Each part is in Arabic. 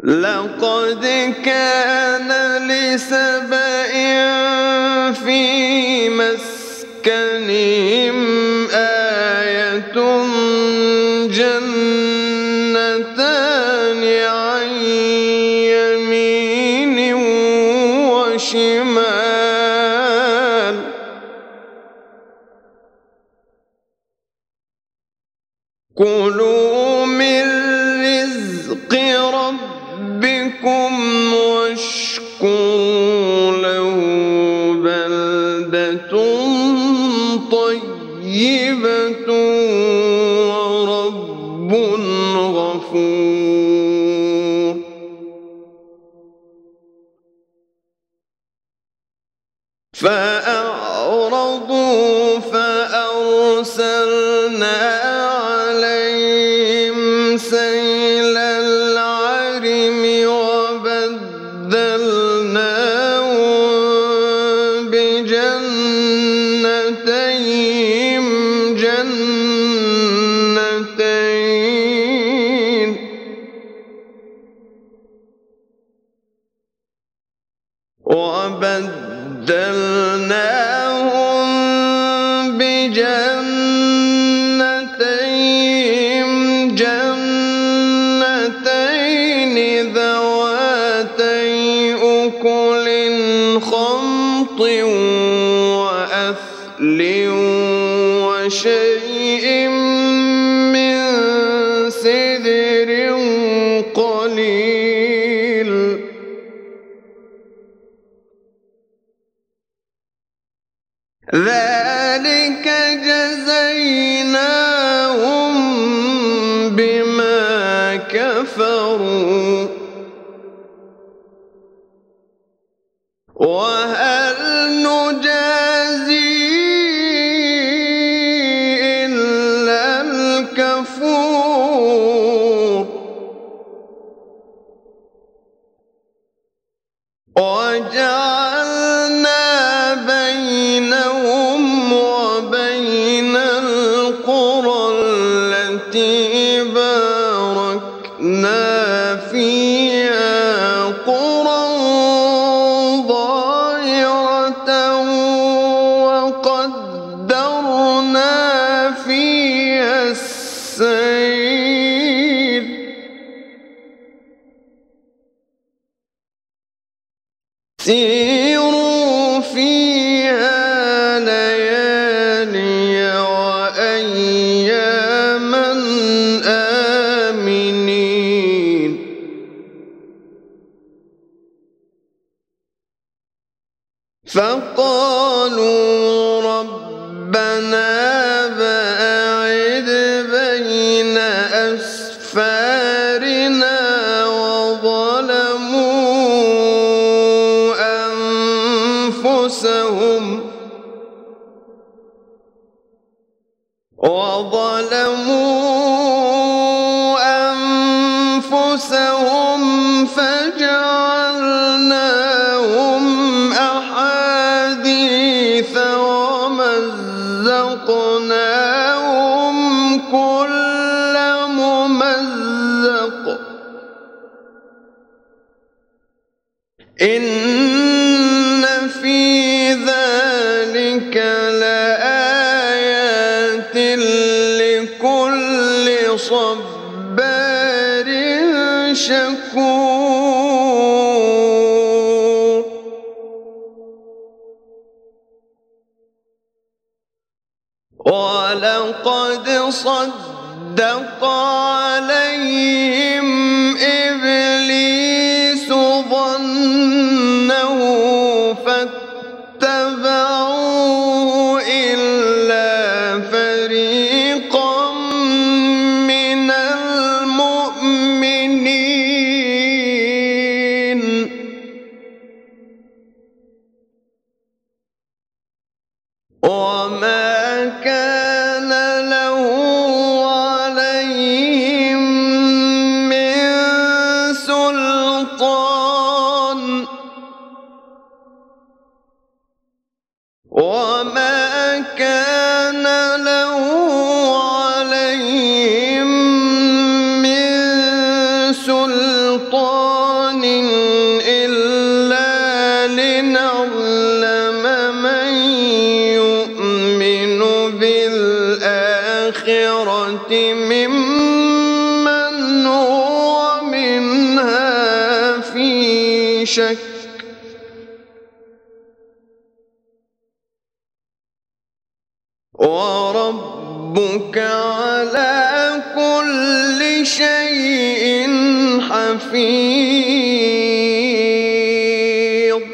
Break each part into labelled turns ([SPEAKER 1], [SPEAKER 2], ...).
[SPEAKER 1] لقد كان لسبإ في مسكنهم آية جنتان عن يمين وشمال كلوا من رزق ربكم واشكروا له بلدة طيبة ورب غفور. فأعرضوا فأرسلنا عليهم سيل العرم وبدلناهم بجنتيهم جنتين ذواتي أكل خمط وأثل وشيء من سدر قليل ذلك جزيناهم بما كفروا وهل نجازي إلا الكفور. وجعلنا بينهم وبين القرى التي باركنا فيها قرى ظاهرة وقدرنا فيها السير سيروا فيها ليالي وأياما آمنين. فقالوا ربنا باعد بين أسفارنا وظلموا أنفسهم فجعلناهم أحاديث ومزقناهم كل ممزق إن في ذلك لآيات لكل صبار شكور. ولقد صدق عليهم إبليس ظنه فاتبعوه إلا فريقا من المؤمنين. وما كان له عليهم من سلطان وما كان له عليهم من سلطان سُلْطَانٍ إِلَّا لِنَعْلَمَ مَن يُؤْمِنُ بِالْآخِرَةِ مِمَّنْ هُوَ مِنْهَا فِي شَكٍّ ۗ وَرَبُّكَ عَلَىٰ كُلِّ شَيْءٍ حَفِيظٌ.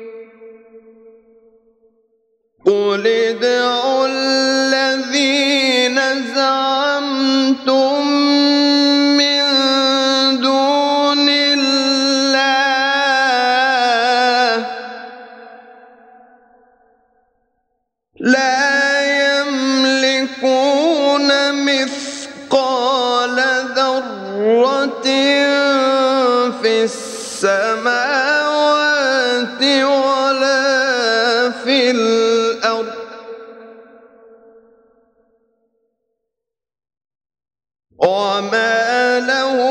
[SPEAKER 1] قُلِ ادْعُوا الَّذِينَ زَعَمْتُم مِّن دُونِ اللَّهِ ۖ لَا يَمْلِكُونَ مِثْقَالَ ذَرَّةٍ فِي السَّمَاوَاتِ وَلَا فِي الْأَرْضِ ۖ وَمَا لَهُم